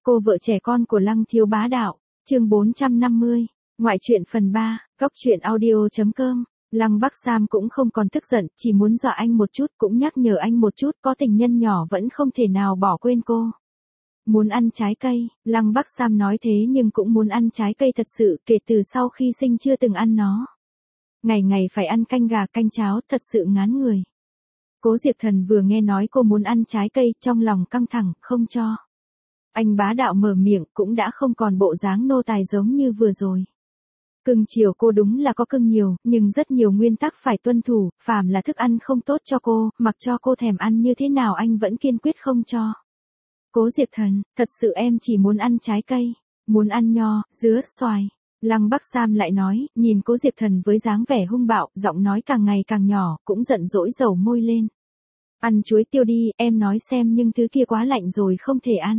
Cô vợ trẻ con của Lăng Thiếu Bá Đạo, chương 450, ngoại truyện phần 3, góc truyện audio.com. Lăng Bắc Sam cũng không còn tức giận, chỉ muốn dọa anh một chút, cũng nhắc nhở anh một chút, có tình nhân nhỏ vẫn không thể nào bỏ quên cô. Muốn ăn trái cây, Lăng Bắc Sam nói thế nhưng cũng muốn ăn trái cây thật sự, kể từ sau khi sinh chưa từng ăn nó. Ngày ngày phải ăn canh gà canh cháo, thật sự ngán người. Cố Diệp Thần vừa nghe nói cô muốn ăn trái cây, trong lòng căng thẳng, không cho. Anh Bá Đạo mở miệng cũng đã không còn bộ dáng nô tài giống như vừa rồi. Cưng chiều cô đúng là có cưng nhiều, nhưng rất nhiều nguyên tắc phải tuân thủ, phàm là thức ăn không tốt cho cô, mặc cho cô thèm ăn như thế nào anh vẫn kiên quyết không cho. Cố Diệp Thần, thật sự em chỉ muốn ăn trái cây, muốn ăn nho, dứa, xoài. Lăng Bắc Sam lại nói, nhìn Cố Diệp Thần với dáng vẻ hung bạo, giọng nói càng ngày càng nhỏ, cũng giận dỗi dầu môi lên. Ăn chuối tiêu đi, em nói xem nhưng thứ kia quá lạnh rồi không thể ăn.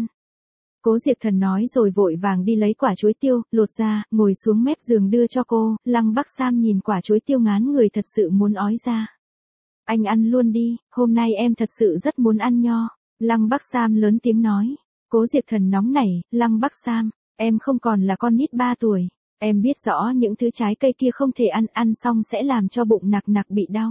Cố Diệp Thần nói rồi vội vàng đi lấy quả chuối tiêu, lột ra, ngồi xuống mép giường đưa cho cô, Lăng Bắc Sam nhìn quả chuối tiêu ngán người thật sự muốn ói ra. Anh ăn luôn đi, hôm nay em thật sự rất muốn ăn nho. Lăng Bắc Sam lớn tiếng nói. Cố Diệp Thần nóng nảy, Lăng Bắc Sam, em không còn là con nít 3 tuổi. Em biết rõ những thứ trái cây kia không thể ăn xong sẽ làm cho bụng nặc nặc bị đau.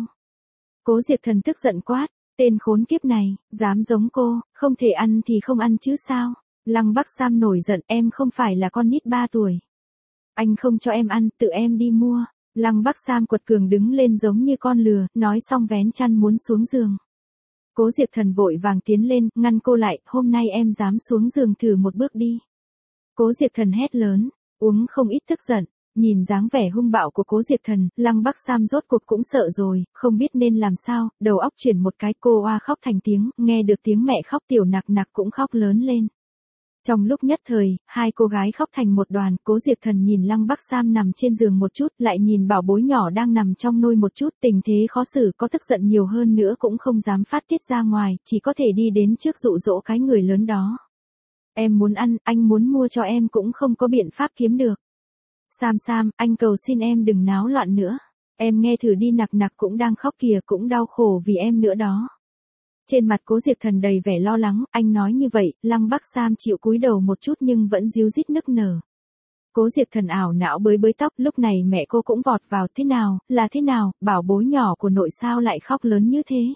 Cố Diệp Thần tức giận quát, tên khốn kiếp này, dám giống cô, không thể ăn thì không ăn chứ sao. Lăng Bắc Sam nổi giận, em không phải là con nít 3 tuổi. Anh không cho em ăn, tự em đi mua. Lăng Bắc Sam quật cường đứng lên giống như con lừa, nói xong vén chăn muốn xuống giường. Cố Diệp Thần vội vàng tiến lên, ngăn cô lại, hôm nay em dám xuống giường thử một bước đi. Cố Diệp Thần hét lớn, uống không ít tức giận. Nhìn dáng vẻ hung bạo của Cố Diệp Thần, Lăng Bắc Sam rốt cuộc cũng sợ rồi, không biết nên làm sao, đầu óc chuyển một cái, cô oa khóc thành tiếng, nghe được tiếng mẹ khóc tiểu nặc nặc cũng khóc lớn lên. Trong lúc nhất thời, hai cô gái khóc thành một đoàn, Cố Diệp Thần nhìn Lăng Bắc Sam nằm trên giường một chút, lại nhìn bảo bối nhỏ đang nằm trong nôi một chút, tình thế khó xử, có tức giận nhiều hơn nữa cũng không dám phát tiết ra ngoài, chỉ có thể đi đến trước dụ dỗ cái người lớn đó. Em muốn ăn, anh muốn mua cho em cũng không có biện pháp kiếm được. Sam, anh cầu xin em đừng náo loạn nữa. Em nghe thử đi, nặc nặc cũng đang khóc kìa, cũng đau khổ vì em nữa đó. Trên mặt Cố Diệp Thần đầy vẻ lo lắng, anh nói như vậy, Lăng Bắc Sam chịu cúi đầu một chút nhưng vẫn ríu rít nức nở. Cố Diệp Thần ảo não bới tóc, lúc này mẹ cô cũng vọt vào, thế nào, là thế nào, bảo bối nhỏ của nội sao lại khóc lớn như thế.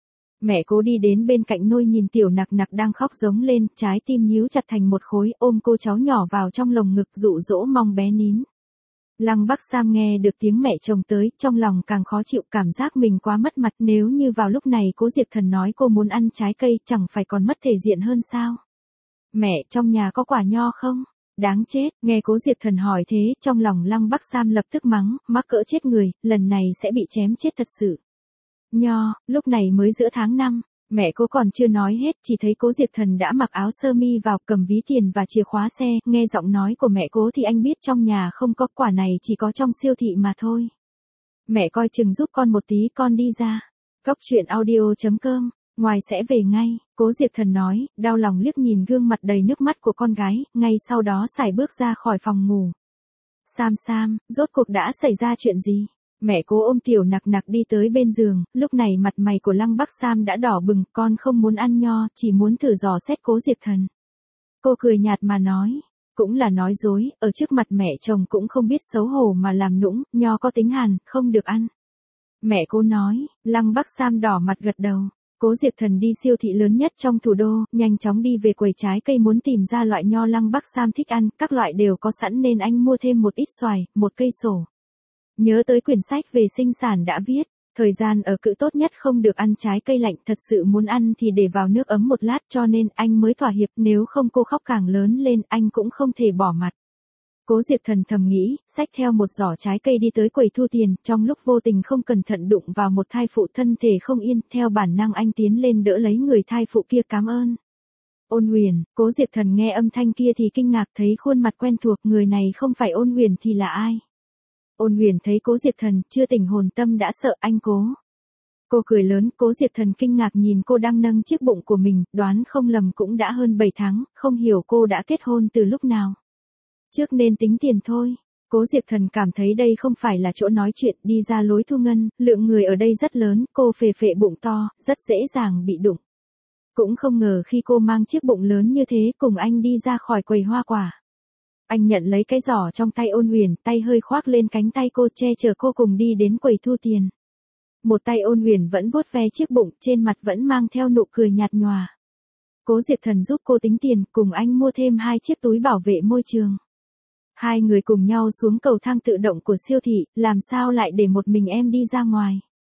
Mẹ cô đi đến bên cạnh nôi nhìn tiểu nặc nặc đang khóc giống lên, trái tim nhíu chặt thành một khối, ôm cô cháu nhỏ vào trong lồng ngực dụ dỗ mong bé nín. Lăng Bắc Sam nghe được tiếng mẹ chồng tới, trong lòng càng khó chịu, cảm giác mình quá mất mặt, nếu như vào lúc này Cố Diệp Thần nói cô muốn ăn trái cây, chẳng phải còn mất thể diện hơn sao? Mẹ, trong nhà có quả nho không? Đáng chết, nghe Cố Diệp Thần hỏi thế, trong lòng Lăng Bắc Sam lập tức mắng, mắc cỡ chết người, lần này sẽ bị chém chết thật sự. Nho, lúc này mới giữa tháng 5. Mẹ cô còn chưa nói hết, chỉ thấy Cố Diệp Thần đã mặc áo sơ mi vào, cầm ví tiền và chìa khóa xe, nghe giọng nói của mẹ cô thì anh biết trong nhà không có, quả này chỉ có trong siêu thị mà thôi. Mẹ coi chừng giúp con một tí, con đi ra. Góc truyện audio.com, ngoài sẽ về ngay, Cố Diệp Thần nói, đau lòng liếc nhìn gương mặt đầy nước mắt của con gái, ngay sau đó sải bước ra khỏi phòng ngủ. Sam, rốt cuộc đã xảy ra chuyện gì? Mẹ cô ôm tiểu nặc nặc đi tới bên giường, lúc này mặt mày của Lăng Bắc Sam đã đỏ bừng, con không muốn ăn nho, chỉ muốn thử dò xét Cố Diệp Thần. Cô cười nhạt mà nói, cũng là nói dối, ở trước mặt mẹ chồng cũng không biết xấu hổ mà làm nũng, nho có tính hàn, không được ăn. Mẹ cô nói, Lăng Bắc Sam đỏ mặt gật đầu. Cố Diệp Thần đi siêu thị lớn nhất trong thủ đô, nhanh chóng đi về quầy trái cây muốn tìm ra loại nho Lăng Bắc Sam thích ăn, các loại đều có sẵn nên anh mua thêm một ít xoài, một cây sổ. Nhớ tới quyển sách về sinh sản đã viết, thời gian ở cữ tốt nhất không được ăn trái cây lạnh, thật sự muốn ăn thì để vào nước ấm một lát, cho nên anh mới thỏa hiệp, nếu không cô khóc càng lớn lên, anh cũng không thể bỏ mặt. Cố Diệp Thần thầm nghĩ, xách theo một giỏ trái cây đi tới quầy thu tiền, trong lúc vô tình không cẩn thận đụng vào một thai phụ thân thể không yên, theo bản năng anh tiến lên đỡ lấy người thai phụ kia, cảm ơn. Ôn Huyền, Cố Diệp Thần nghe âm thanh kia thì kinh ngạc, thấy khuôn mặt quen thuộc, người này không phải Ôn Huyền thì là ai? Ôn Huyền thấy Cố Diệp Thần, chưa tỉnh hồn tâm đã sợ, anh Cố. Cô cười lớn, Cố Diệp Thần kinh ngạc nhìn cô đang nâng chiếc bụng của mình, đoán không lầm cũng đã hơn 7 tháng, không hiểu cô đã kết hôn từ lúc nào. Trước nên tính tiền thôi. Cố Diệp Thần cảm thấy đây không phải là chỗ nói chuyện, đi ra lối thu ngân, lượng người ở đây rất lớn, cô phệ bụng to, rất dễ dàng bị đụng. Cũng không ngờ khi cô mang chiếc bụng lớn như thế cùng anh đi ra khỏi quầy hoa quả. Anh nhận lấy cái giỏ trong tay Ôn Huyền, tay hơi khoác lên cánh tay cô che chở cô cùng đi đến quầy thu tiền. Một tay Ôn Huyền vẫn vuốt ve chiếc bụng, trên mặt vẫn mang theo nụ cười nhạt nhòa. Cố Diệp Thần giúp cô tính tiền, cùng anh mua thêm 2 chiếc túi bảo vệ môi trường. Hai người cùng nhau xuống cầu thang tự động của siêu thị, làm sao lại để một mình em đi ra ngoài?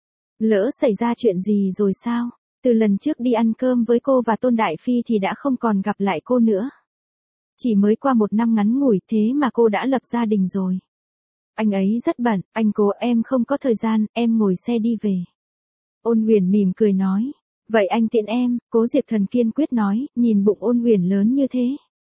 Lỡ xảy ra chuyện gì rồi sao? Từ lần trước đi ăn cơm với cô và Tôn Đại Phi thì đã không còn gặp lại cô nữa. Chỉ mới qua 1 năm ngắn ngủi thế mà cô đã lập gia đình rồi. Anh ấy rất bận, anh cố em không có thời gian, em ngồi xe đi về. Ôn Huyền mỉm cười nói. Vậy anh tiện em, Cố Diệp Thần kiên quyết nói, nhìn bụng Ôn Huyền lớn như thế.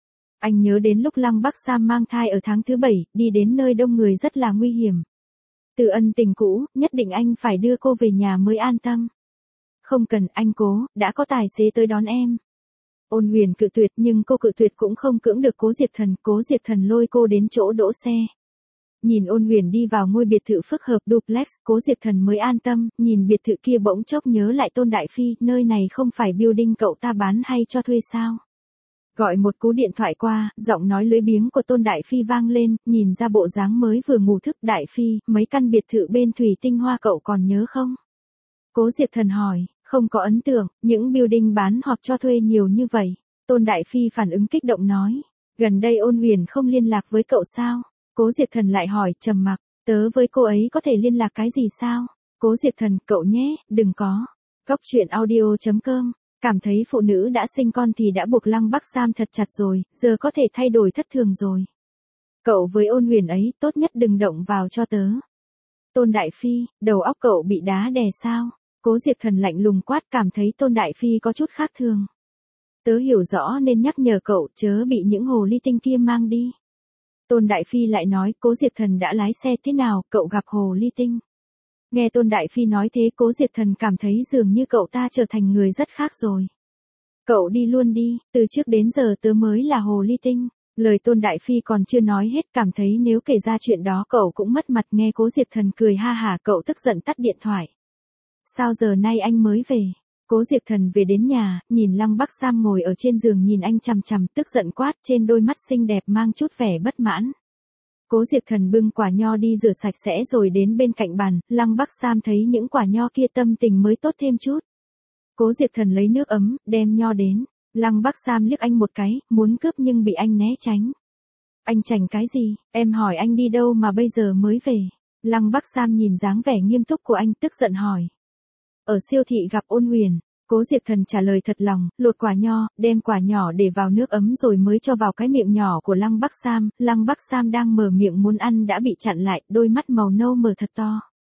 Anh nhớ đến lúc Lăng Bắc Sam mang thai ở tháng thứ 7, đi đến nơi đông người rất là nguy hiểm. Từ ân tình cũ, nhất định anh phải đưa cô về nhà mới an tâm. Không cần anh cố, đã có tài xế tới đón em. Ôn Huyền cự tuyệt nhưng cô cự tuyệt cũng không cưỡng được Cố Diệp Thần lôi cô đến chỗ đỗ xe. Nhìn Ôn Huyền đi vào ngôi biệt thự phức hợp duplex, Cố Diệp Thần mới an tâm, nhìn biệt thự kia bỗng chốc nhớ lại Tôn Đại Phi, nơi này không phải building cậu ta bán hay cho thuê sao? Gọi một cú điện thoại qua, giọng nói lưỡi biếng của Tôn Đại Phi vang lên, nhìn ra bộ dáng mới vừa ngủ thức. Đại Phi, mấy căn biệt thự bên Thủy Tinh Hoa cậu còn nhớ không? Cố Diệp Thần hỏi, không có ấn tượng, những building bán hoặc cho thuê nhiều như vậy. Tôn Đại Phi phản ứng kích động nói, gần đây Ôn Huyền không liên lạc với cậu sao? Cố Diệp Thần lại hỏi, trầm mặc, tớ với cô ấy có thể liên lạc cái gì sao? Cố Diệp Thần, cậu nhé, đừng có. Góc truyện audio.com, cảm thấy phụ nữ đã sinh con thì đã buộc Lăng Bắc Sam thật chặt rồi, giờ có thể thay đổi thất thường rồi. Cậu với Ôn Huyền ấy, tốt nhất đừng động vào cho tớ. Tôn Đại Phi, đầu óc cậu bị đá đè sao? Cố Diệp Thần lạnh lùng quát, cảm thấy Tôn Đại Phi có chút khác thường. Tớ hiểu rõ nên nhắc nhở cậu chớ bị những hồ ly tinh kia mang đi. Tôn Đại Phi lại nói, Cố Diệp Thần đã lái xe thế nào, cậu gặp hồ ly tinh. Nghe Tôn Đại Phi nói thế, Cố Diệp Thần cảm thấy dường như cậu ta trở thành người rất khác rồi. Cậu đi luôn đi, từ trước đến giờ tớ mới là hồ ly tinh. Lời Tôn Đại Phi còn chưa nói hết, cảm thấy nếu kể ra chuyện đó cậu cũng mất mặt. Nghe Cố Diệp Thần cười ha hả, cậu tức giận tắt điện thoại. Sao giờ nay anh mới về? Cố Diệp Thần về đến nhà, nhìn Lăng Bắc Sam ngồi ở trên giường nhìn anh chằm chằm, tức giận quát, trên đôi mắt xinh đẹp mang chút vẻ bất mãn. Cố Diệp Thần bưng quả nho đi rửa sạch sẽ rồi đến bên cạnh bàn, Lăng Bắc Sam thấy những quả nho kia tâm tình mới tốt thêm chút. Cố Diệp Thần lấy nước ấm, đem nho đến. Lăng Bắc Sam liếc anh một cái, muốn cướp nhưng bị anh né tránh. Anh chảnh cái gì, em hỏi anh đi đâu mà bây giờ mới về? Lăng Bắc Sam nhìn dáng vẻ nghiêm túc của anh, tức giận hỏi. Ở siêu thị gặp Ôn Huyền. Cố Diệp Thần trả lời thật lòng, lột quả nho, đem quả nhỏ để vào nước ấm rồi mới cho vào cái miệng nhỏ của Lăng Bắc Sam. Lăng Bắc Sam đang mở miệng muốn ăn đã bị chặn lại, đôi mắt màu nâu mở thật to.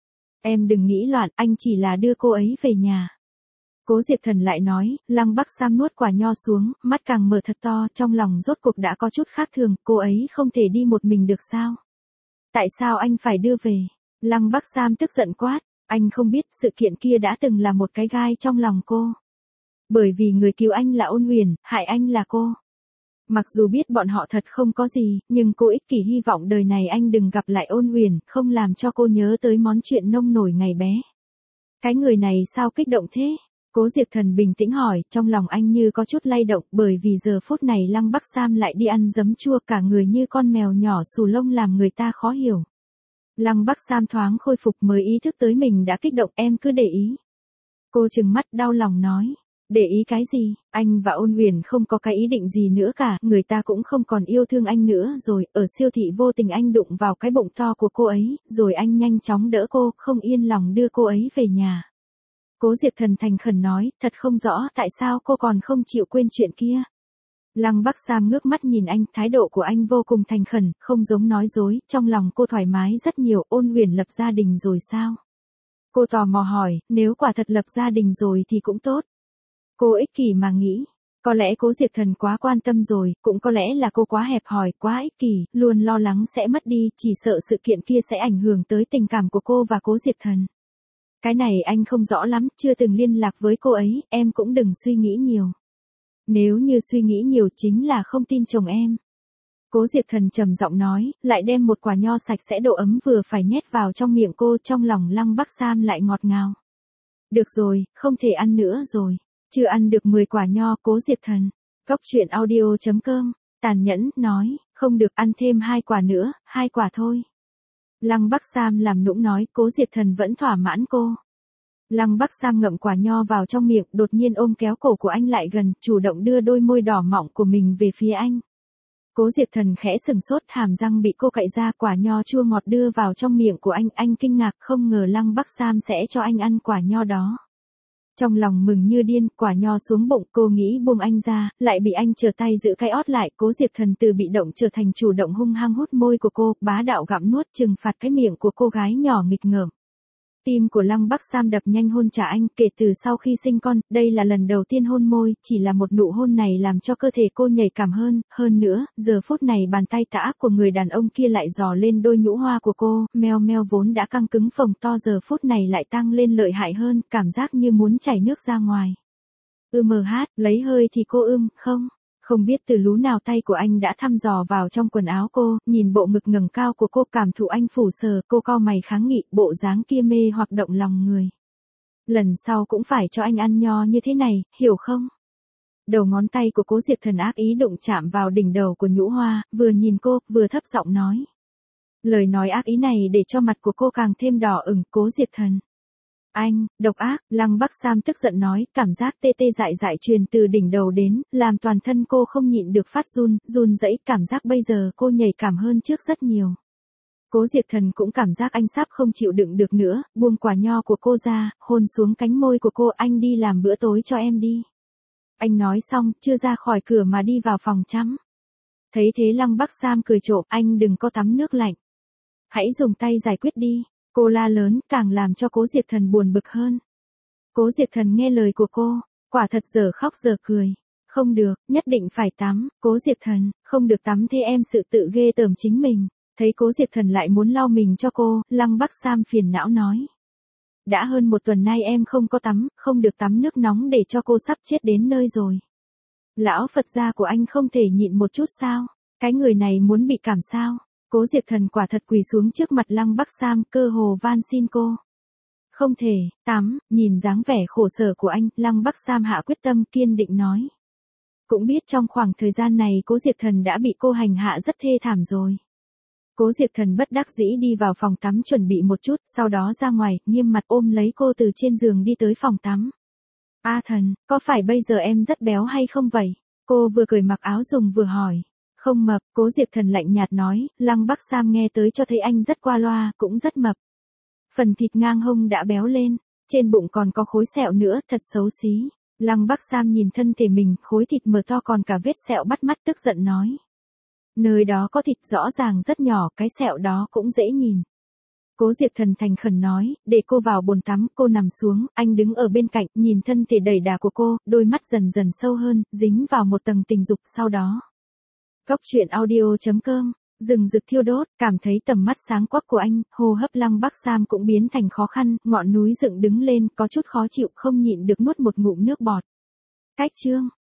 Em đừng nghĩ loạn, anh chỉ là đưa cô ấy về nhà. Cố Diệp Thần lại nói, Lăng Bắc Sam nuốt quả nho xuống, mắt càng mở thật to, trong lòng rốt cuộc đã có chút khác thường, cô ấy không thể đi một mình được sao? Tại sao anh phải đưa về? Lăng Bắc Sam tức giận quát. Anh không biết sự kiện kia đã từng là một cái gai trong lòng cô. Bởi vì người cứu anh là Ôn Huyền, hại anh là cô. Mặc dù biết bọn họ thật không có gì, nhưng cô ích kỷ hy vọng đời này anh đừng gặp lại Ôn Huyền, không làm cho cô nhớ tới món chuyện nông nổi ngày bé. Cái người này sao kích động thế? Cố Diệp Thần bình tĩnh hỏi, trong lòng anh như có chút lay động, bởi vì giờ phút này Lăng Bắc Sam lại đi ăn giấm chua, cả người như con mèo nhỏ xù lông làm người ta khó hiểu. Lăng Bắc Sam thoáng khôi phục mới ý thức tới mình đã kích động, em cứ để ý. Cô trừng mắt đau lòng nói, để ý cái gì, anh và Ôn Huyền không có cái ý định gì nữa cả, người ta cũng không còn yêu thương anh nữa rồi, ở siêu thị vô tình anh đụng vào cái bụng to của cô ấy, rồi anh nhanh chóng đỡ cô, không yên lòng đưa cô ấy về nhà. Cố Diệp Thần thành khẩn nói, thật không rõ tại sao cô còn không chịu quên chuyện kia. Lăng Bắc Sam ngước mắt nhìn anh, thái độ của anh vô cùng thành khẩn, không giống nói dối, trong lòng cô thoải mái rất nhiều. Ôn Huyền lập gia đình rồi sao? Cô tò mò hỏi, nếu quả thật lập gia đình rồi thì cũng tốt. Cô ích kỷ mà nghĩ, có lẽ Cố Diệp Thần quá quan tâm rồi, cũng có lẽ là cô quá hẹp hòi, quá ích kỷ, luôn lo lắng sẽ mất đi, chỉ sợ sự kiện kia sẽ ảnh hưởng tới tình cảm của cô và Cố Diệp Thần. Cái này anh không rõ lắm, chưa từng liên lạc với cô ấy, em cũng đừng suy nghĩ nhiều. Nếu như suy nghĩ nhiều chính là không tin chồng em. Cố Diệp Thần trầm giọng nói, lại đem một quả nho sạch sẽ độ ấm vừa phải nhét vào trong miệng cô, trong lòng Lăng Bắc Sam lại ngọt ngào. Được rồi, không thể ăn nữa rồi. Chưa ăn được 10 quả nho, Cố Diệp Thần. Cốc truyện audio.com, tàn nhẫn, nói, không được ăn thêm 2 quả nữa, 2 quả thôi. Lăng Bắc Sam làm nũng nói, Cố Diệp Thần vẫn thỏa mãn cô. Lăng Bắc Sam ngậm quả nho vào trong miệng, đột nhiên ôm kéo cổ của anh lại gần, chủ động đưa đôi môi đỏ mọng của mình về phía anh. Cố Diệp Thần khẽ sừng sốt, hàm răng bị cô cạy ra, quả nho chua ngọt đưa vào trong miệng của anh kinh ngạc, không ngờ Lăng Bắc Sam sẽ cho anh ăn quả nho đó. Trong lòng mừng như điên, quả nho xuống bụng, cô nghĩ buông anh ra, lại bị anh trở tay giữ cái ót lại. Cố Diệp Thần từ bị động trở thành chủ động, hung hăng hút môi của cô, bá đạo gặm nuốt, trừng phạt cái miệng của cô gái nhỏ nghịch ngợm. Tim của Lăng Bắc Sam đập nhanh, hôn trả anh. Kể từ sau khi sinh con, đây là lần đầu tiên hôn môi, chỉ là một nụ hôn này làm cho cơ thể cô nhạy cảm hơn nữa, giờ phút này bàn tay tả ác của người đàn ông kia lại dò lên đôi nhũ hoa của cô, meo meo vốn đã căng cứng phồng to giờ phút này lại tăng lên lợi hại hơn, cảm giác như muốn chảy nước ra ngoài. Lấy hơi thì cô không biết từ lú nào tay của anh đã thăm dò vào trong quần áo cô, nhìn bộ ngực ngẩng cao của cô, cảm thụ anh phủ sờ, cô cau mày kháng nghị, bộ dáng kia mê hoặc động lòng người. Lần sau cũng phải cho anh ăn nho như thế này, hiểu không? Đầu ngón tay của Cố Diệp Thần ác ý đụng chạm vào đỉnh đầu của nhũ hoa, vừa nhìn cô, vừa thấp giọng nói. Lời nói ác ý này để cho mặt của cô càng thêm đỏ ửng. Cố Diệp Thần. Anh, độc ác, Lăng Bắc Sam tức giận nói, cảm giác tê tê dại dại truyền từ đỉnh đầu đến, làm toàn thân cô không nhịn được phát run rẩy, cảm giác bây giờ cô nhạy cảm hơn trước rất nhiều. Cố Diệp Thần cũng cảm giác anh sắp không chịu đựng được nữa, buông quả nho của cô ra, hôn xuống cánh môi của cô, anh đi làm bữa tối cho em đi. Anh nói xong, chưa ra khỏi cửa mà đi vào phòng tắm. Thấy thế Lăng Bắc Sam cười trộm, anh đừng có tắm nước lạnh. Hãy dùng tay giải quyết đi. Cô la lớn, càng làm cho Cố Diệp Thần buồn bực hơn. Cố Diệp Thần nghe lời của cô, quả thật giờ khóc giờ cười. Không được, nhất định phải tắm. Cố Diệp Thần, không được tắm thế em sự tự ghê tởm chính mình. Thấy Cố Diệp Thần lại muốn lau mình cho cô, Lăng Bắc Sam phiền não nói. Đã hơn 1 tuần nay em không có tắm, không được tắm nước nóng để cho cô sắp chết đến nơi rồi. Lão Phật gia của anh không thể nhịn một chút sao? Cái người này muốn bị cảm sao? Cố Diệp Thần quả thật quỳ xuống trước mặt Lăng Bắc Sam, cơ hồ van xin cô. Không thể, tắm, nhìn dáng vẻ khổ sở của anh, Lăng Bắc Sam hạ quyết tâm, kiên định nói. Cũng biết trong khoảng thời gian này Cố Diệp Thần đã bị cô hành hạ rất thê thảm rồi. Cố Diệp Thần bất đắc dĩ đi vào phòng tắm chuẩn bị một chút, sau đó ra ngoài, nghiêm mặt ôm lấy cô từ trên giường đi tới phòng tắm. A Thần, có phải bây giờ em rất béo hay không vậy? Cô vừa cởi mặc áo dùng vừa hỏi. Không mập, Cố Diệp Thần lạnh nhạt nói, Lăng Bắc Sam nghe tới cho thấy anh rất qua loa, cũng rất mập. Phần thịt ngang hông đã béo lên, trên bụng còn có khối sẹo nữa, thật xấu xí. Lăng Bắc Sam nhìn thân thể mình, khối thịt mờ to còn cả vết sẹo bắt mắt, tức giận nói. Nơi đó có thịt rõ ràng rất nhỏ, cái sẹo đó cũng dễ nhìn. Cố Diệp Thần thành khẩn nói, để cô vào bồn tắm, cô nằm xuống, anh đứng ở bên cạnh, nhìn thân thể đầy đà của cô, đôi mắt dần dần sâu hơn, dính vào một tầng tình dục, sau đó. Cốc truyện audio.com, rừng rực thiêu đốt, cảm thấy tầm mắt sáng quắc của anh, hô hấp Lăng Bắc Sam cũng biến thành khó khăn, ngọn núi dựng đứng lên, có chút khó chịu, không nhịn được nuốt một ngụm nước bọt. Cách chương.